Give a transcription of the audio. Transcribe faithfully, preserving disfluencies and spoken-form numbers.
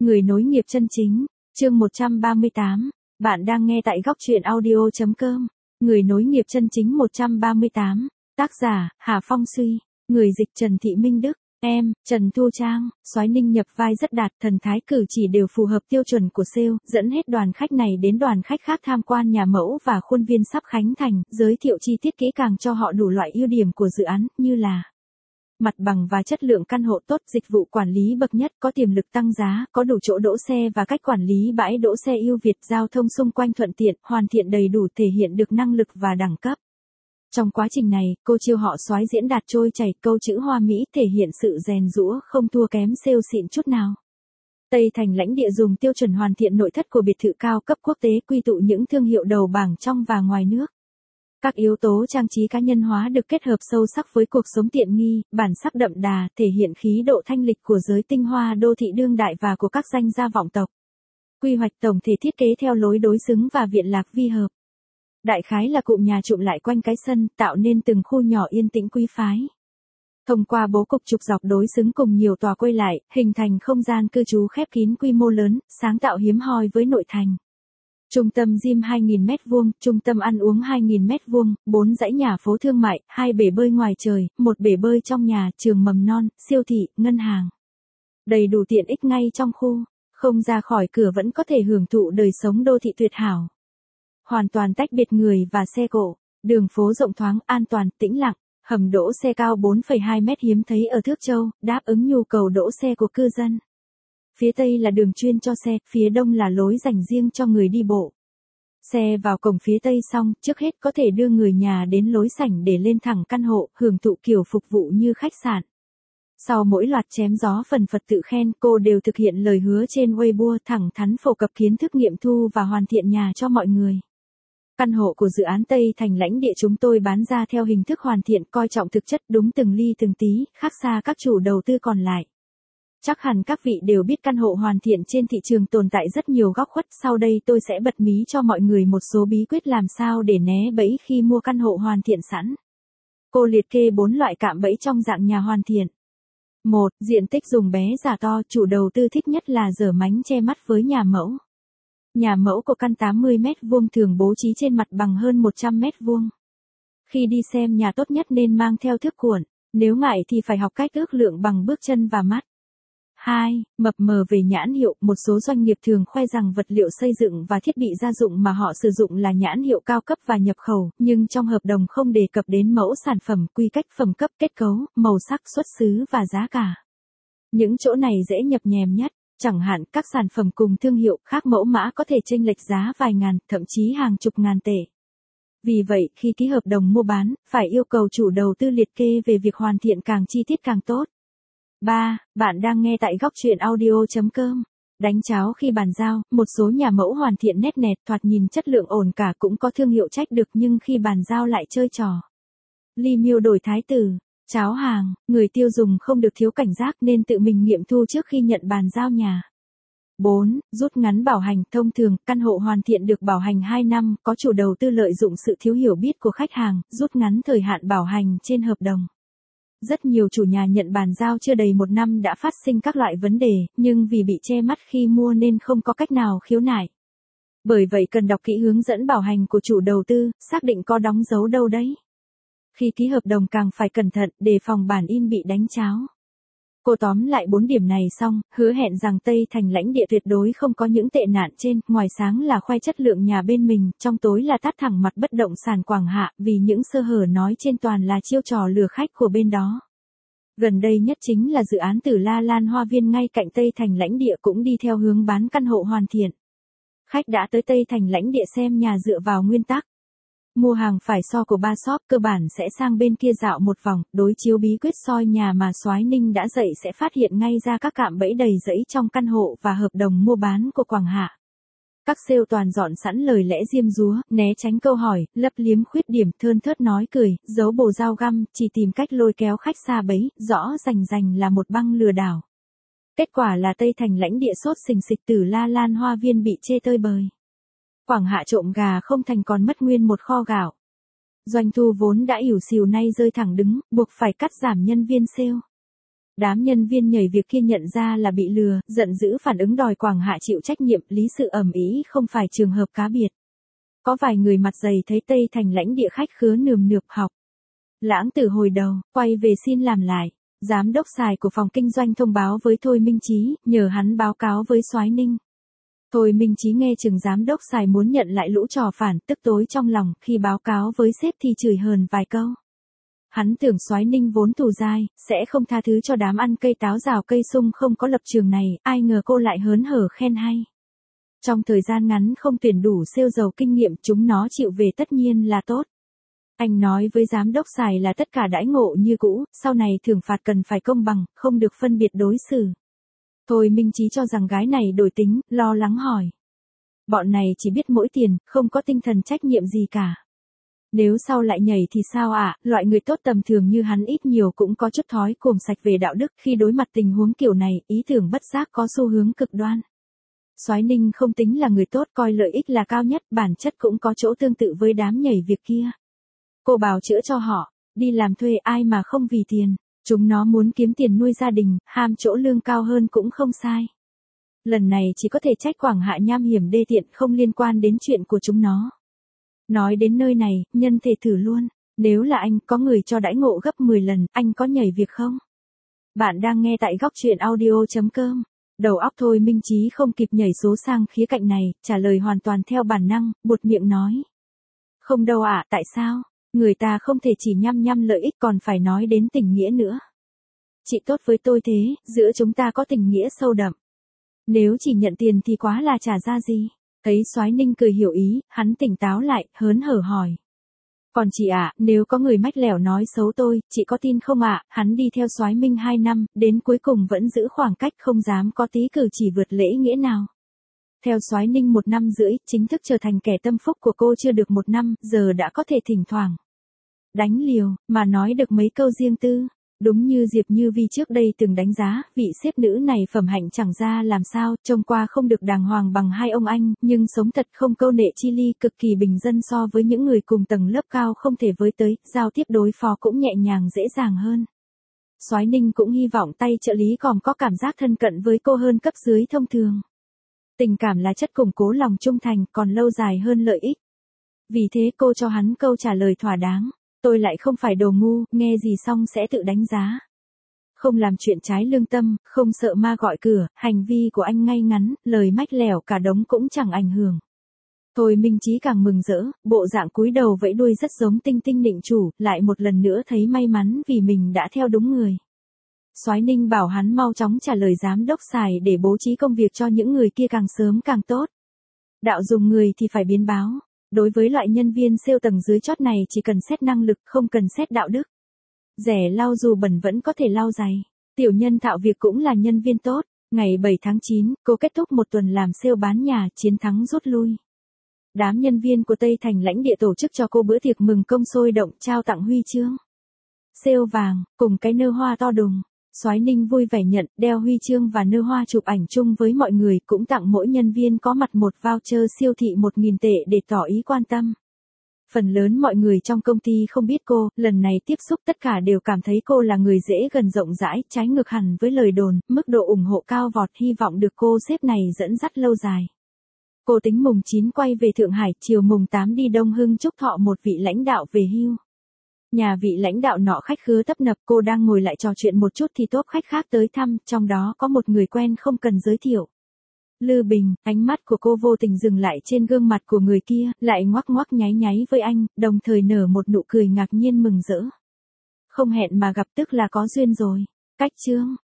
Người nối nghiệp chân chính, chương một trăm ba mươi tám. Bạn đang nghe tại góc truyện audio chấm com. Người nối nghiệp chân chính một trăm ba mươi tám. Tác giả, Hà Phong Suy. Người dịch Trần Thị Minh Đức. Em, Trần Thu Trang. Soái Ninh nhập vai rất đạt, thần thái cử chỉ đều phù hợp tiêu chuẩn của sale, dẫn hết đoàn khách này đến đoàn khách khác tham quan nhà mẫu và khuôn viên sắp khánh thành, giới thiệu chi tiết kỹ càng cho họ đủ loại ưu điểm của dự án, như là mặt bằng và chất lượng căn hộ tốt, dịch vụ quản lý bậc nhất, có tiềm lực tăng giá, có đủ chỗ đỗ xe và cách quản lý bãi đỗ xe ưu việt, giao thông xung quanh thuận tiện, hoàn thiện đầy đủ, thể hiện được năng lực và đẳng cấp. Trong quá trình này, cô chiêu họ Soái diễn đạt trôi chảy, câu chữ hoa mỹ, thể hiện sự rèn giũa không thua kém sale xịn chút nào. Tây Thành lãnh địa dùng tiêu chuẩn hoàn thiện nội thất của biệt thự cao cấp quốc tế, quy tụ những thương hiệu đầu bảng trong và ngoài nước. Các yếu tố trang trí cá nhân hóa được kết hợp sâu sắc với cuộc sống tiện nghi, bản sắc đậm đà, thể hiện khí độ thanh lịch của giới tinh hoa đô thị đương đại và của các danh gia vọng tộc. Quy hoạch tổng thể thiết kế theo lối đối xứng và viện lạc vi hợp. Đại khái là cụm nhà trụm lại quanh cái sân, tạo nên từng khu nhỏ yên tĩnh quý phái. Thông qua bố cục trục dọc đối xứng cùng nhiều tòa quay lại, hình thành không gian cư trú khép kín quy mô lớn, sáng tạo hiếm hoi với nội thành. Trung tâm gym hai nghìn mét vuông, trung tâm ăn uống hai nghìn mét vuông, bốn dãy nhà phố thương mại, hai bể bơi ngoài trời, một bể bơi trong nhà, trường mầm non, siêu thị, ngân hàng. Đầy đủ tiện ích ngay trong khu, không ra khỏi cửa vẫn có thể hưởng thụ đời sống đô thị tuyệt hảo. Hoàn toàn tách biệt người và xe cộ, đường phố rộng thoáng, an toàn, tĩnh lặng, hầm đỗ xe cao bốn phẩy hai mét hiếm thấy ở Thước Châu, đáp ứng nhu cầu đỗ xe của cư dân. Phía tây là đường chuyên cho xe, phía đông là lối dành riêng cho người đi bộ. Xe vào cổng phía tây xong, trước hết có thể đưa người nhà đến lối sảnh để lên thẳng căn hộ, hưởng thụ kiểu phục vụ như khách sạn. Sau mỗi loạt chém gió phần phật tự khen, cô đều thực hiện lời hứa trên Weibo, thẳng thắn phổ cập kiến thức nghiệm thu và hoàn thiện nhà cho mọi người. Căn hộ của dự án Tây Thành lãnh địa chúng tôi bán ra theo hình thức hoàn thiện, coi trọng thực chất, đúng từng ly từng tí, khác xa các chủ đầu tư còn lại. Chắc hẳn các vị đều biết căn hộ hoàn thiện trên thị trường tồn tại rất nhiều góc khuất, sau đây tôi sẽ bật mí cho mọi người một số bí quyết làm sao để né bẫy khi mua căn hộ hoàn thiện sẵn. Cô liệt kê bốn loại cạm bẫy trong dạng nhà hoàn thiện. một. Diện tích dùng bé giả to, chủ đầu tư thích nhất là dở mánh che mắt với nhà mẫu. Nhà mẫu của căn tám mươi mét vuông thường bố trí trên mặt bằng hơn một trăm mét vuông. Khi đi xem nhà tốt nhất nên mang theo thước cuộn, nếu ngại thì phải học cách ước lượng bằng bước chân và mắt. hai. Mập mờ về nhãn hiệu, một số doanh nghiệp thường khoe rằng vật liệu xây dựng và thiết bị gia dụng mà họ sử dụng là nhãn hiệu cao cấp và nhập khẩu, nhưng trong hợp đồng không đề cập đến mẫu sản phẩm, quy cách phẩm cấp, kết cấu, màu sắc, xuất xứ và giá cả. Những chỗ này dễ nhập nhèm nhất, chẳng hạn các sản phẩm cùng thương hiệu khác mẫu mã có thể chênh lệch giá vài ngàn, thậm chí hàng chục ngàn tệ. Vì vậy, khi ký hợp đồng mua bán, phải yêu cầu chủ đầu tư liệt kê về việc hoàn thiện càng chi tiết càng tốt. ba. Bạn đang nghe tại góc truyện audio chấm com. Đánh cháo khi bàn giao, một số nhà mẫu hoàn thiện nét nẹt, thoạt nhìn chất lượng ổn cả, cũng có thương hiệu trách được, nhưng khi bàn giao lại chơi trò ly miêu đổi thái tử, cháo hàng, người tiêu dùng không được thiếu cảnh giác nên tự mình nghiệm thu trước khi nhận bàn giao nhà. bốn. Rút ngắn bảo hành, thông thường, căn hộ hoàn thiện được bảo hành hai năm, có chủ đầu tư lợi dụng sự thiếu hiểu biết của khách hàng, rút ngắn thời hạn bảo hành trên hợp đồng. Rất nhiều chủ nhà nhận bàn giao chưa đầy một năm đã phát sinh các loại vấn đề, nhưng vì bị che mắt khi mua nên không có cách nào khiếu nại. Bởi vậy cần đọc kỹ hướng dẫn bảo hành của chủ đầu tư, xác định có đóng dấu đâu đấy. Khi ký hợp đồng càng phải cẩn thận, đề phòng bản in bị đánh cháo. Cô tóm lại bốn điểm này xong, hứa hẹn rằng Tây Thành lãnh địa tuyệt đối không có những tệ nạn trên, ngoài sáng là khoe chất lượng nhà bên mình, trong tối là tát thẳng mặt bất động sản Quảng Hạ, vì những sơ hở nói trên toàn là chiêu trò lừa khách của bên đó. Gần đây nhất chính là dự án Tử La Lan Hoa Viên ngay cạnh Tây Thành lãnh địa cũng đi theo hướng bán căn hộ hoàn thiện. Khách đã tới Tây Thành lãnh địa xem nhà dựa vào nguyên tắc mua hàng phải so của ba shop, cơ bản sẽ sang bên kia dạo một vòng, đối chiếu bí quyết soi nhà mà Soái Ninh đã dạy sẽ phát hiện ngay ra các cạm bẫy đầy rẫy trong căn hộ và hợp đồng mua bán của Quảng Hạ. Các sale toàn dọn sẵn lời lẽ diêm dúa, né tránh câu hỏi, lấp liếm khuyết điểm, thơn thớt nói cười, giấu bồ dao găm, chỉ tìm cách lôi kéo khách xa bẫy, rõ rành rành là một băng lừa đảo. Kết quả là Tây Thành lãnh địa sốt sình sịch, Tử La Lan Hoa Viên bị chê tơi bời. Quảng Hạ trộm gà không thành còn mất nguyên một kho gạo. Doanh thu vốn đã ỉu xìu nay rơi thẳng đứng, buộc phải cắt giảm nhân viên sale. Đám nhân viên nhảy việc kia nhận ra là bị lừa, giận dữ phản ứng đòi Quảng Hạ chịu trách nhiệm, lý sự ầm ĩ không phải trường hợp cá biệt. Có vài người mặt dày thấy Tây Thành lãnh địa khách khứa nườm nượp học. Lãng Tử hồi đầu, quay về xin làm lại. Giám đốc xài của phòng kinh doanh thông báo với Thôi Minh Chí, nhờ hắn báo cáo với Soái Ninh. Thôi Minh Chí nghe chừng giám đốc xài muốn nhận lại lũ trò phản, tức tối trong lòng, khi báo cáo với sếp thì chửi hờn vài câu. Hắn tưởng Soái Ninh vốn tù dai, sẽ không tha thứ cho đám ăn cây táo rào cây sung không có lập trường này, ai ngờ cô lại hớn hở khen hay. Trong thời gian ngắn không tuyển đủ sale giàu kinh nghiệm, chúng nó chịu về tất nhiên là tốt. Anh nói với giám đốc xài là tất cả đãi ngộ như cũ, sau này thưởng phạt cần phải công bằng, không được phân biệt đối xử. Thôi Minh Chí cho rằng gái này đổi tính, lo lắng hỏi. Bọn này chỉ biết mỗi tiền, không có tinh thần trách nhiệm gì cả. Nếu sau lại nhảy thì sao ạ, à? Loại người tốt tầm thường như hắn ít nhiều cũng có chút thói cuồng sạch về đạo đức, khi đối mặt tình huống kiểu này, ý tưởng bất giác có xu hướng cực đoan. Soái Ninh không tính là người tốt, coi lợi ích là cao nhất, bản chất cũng có chỗ tương tự với đám nhảy việc kia. Cô bào chữa cho họ, đi làm thuê ai mà không vì tiền, chúng nó muốn kiếm tiền nuôi gia đình, ham chỗ lương cao hơn cũng không sai. Lần này chỉ có thể trách Quảng Hạ nham hiểm đê tiện, không liên quan đến chuyện của chúng nó. Nói đến nơi này, nhân thể thử luôn, nếu là anh, có người cho đãi ngộ gấp mười lần, anh có nhảy việc không? Bạn đang nghe tại góc truyện audio chấm com. Đầu óc Thôi Minh Chí không kịp nhảy số sang khía cạnh này, trả lời hoàn toàn theo bản năng, buột miệng nói. Không đâu ạ, à, tại sao? Người ta không thể chỉ nhăm nhăm lợi ích còn phải nói đến tình nghĩa nữa. Chị tốt với tôi thế, giữa chúng ta có tình nghĩa sâu đậm. Nếu chỉ nhận tiền thì quá là trả ra gì? Thấy Soái Ninh cười hiểu ý, hắn tỉnh táo lại, hớn hở hỏi. Còn chị ạ, à, nếu có người mách lẻo nói xấu tôi, chị có tin không ạ? À? Hắn đi theo Soái Minh hai năm, đến cuối cùng vẫn giữ khoảng cách, không dám có tí cử chỉ vượt lễ nghĩa nào. Theo Soái Ninh một năm rưỡi, chính thức trở thành kẻ tâm phúc của cô chưa được một năm, giờ đã có thể thỉnh thoảng đánh liều, mà nói được mấy câu riêng tư. Đúng như Diệp Như Vi trước đây từng đánh giá, vị sếp nữ này phẩm hạnh chẳng ra làm sao, trông qua không được đàng hoàng bằng hai ông anh, nhưng sống thật không câu nệ chi ly, cực kỳ bình dân so với những người cùng tầng lớp cao không thể với tới, giao tiếp đối phó cũng nhẹ nhàng dễ dàng hơn. Soái Ninh cũng hy vọng tay trợ lý còn có cảm giác thân cận với cô hơn cấp dưới thông thường. Tình cảm là chất củng cố lòng trung thành, còn lâu dài hơn lợi ích. Vì thế cô cho hắn câu trả lời thỏa đáng. Tôi lại không phải đồ ngu, nghe gì xong sẽ tự đánh giá. Không làm chuyện trái lương tâm, không sợ ma gọi cửa, hành vi của anh ngay ngắn, lời mách lẻo cả đống cũng chẳng ảnh hưởng. Thôi Minh Chí càng mừng rỡ, bộ dạng cúi đầu vẫy đuôi rất giống Tinh Tinh nịnh chủ, lại một lần nữa thấy may mắn vì mình đã theo đúng người. Soái Ninh bảo hắn mau chóng trả lời giám đốc xài để bố trí công việc cho những người kia càng sớm càng tốt. Đạo dùng người thì phải biến báo. Đối với loại nhân viên sale tầng dưới chót này chỉ cần xét năng lực, không cần xét đạo đức. Rẻ lau dù bẩn vẫn có thể lau giày. Tiểu nhân thạo việc cũng là nhân viên tốt. Ngày bảy tháng chín, cô kết thúc một tuần làm sale bán nhà, chiến thắng rút lui. Đám nhân viên của Tây Thành lãnh địa tổ chức cho cô bữa tiệc mừng công sôi động, trao tặng huy chương sale vàng, cùng cái nơ hoa to đùng. Soái Ninh vui vẻ nhận, đeo huy chương và nơ hoa chụp ảnh chung với mọi người, cũng tặng mỗi nhân viên có mặt một voucher siêu thị một nghìn tệ để tỏ ý quan tâm. Phần lớn mọi người trong công ty không biết cô, lần này tiếp xúc tất cả đều cảm thấy cô là người dễ gần rộng rãi, trái ngược hẳn với lời đồn, mức độ ủng hộ cao vọt, hy vọng được cô sếp này dẫn dắt lâu dài. Cô tính mùng chín quay về Thượng Hải, chiều mùng tám đi Đông Hưng chúc thọ một vị lãnh đạo về hưu. Nhà vị lãnh đạo nọ khách khứa tấp nập, cô đang ngồi lại trò chuyện một chút thì tốp khách khác tới thăm, trong đó có một người quen không cần giới thiệu. Lư Bình, ánh mắt của cô vô tình dừng lại trên gương mặt của người kia, lại ngoắc ngoắc nháy nháy với anh, đồng thời nở một nụ cười ngạc nhiên mừng rỡ. Không hẹn mà gặp tức là có duyên rồi. Cách chương,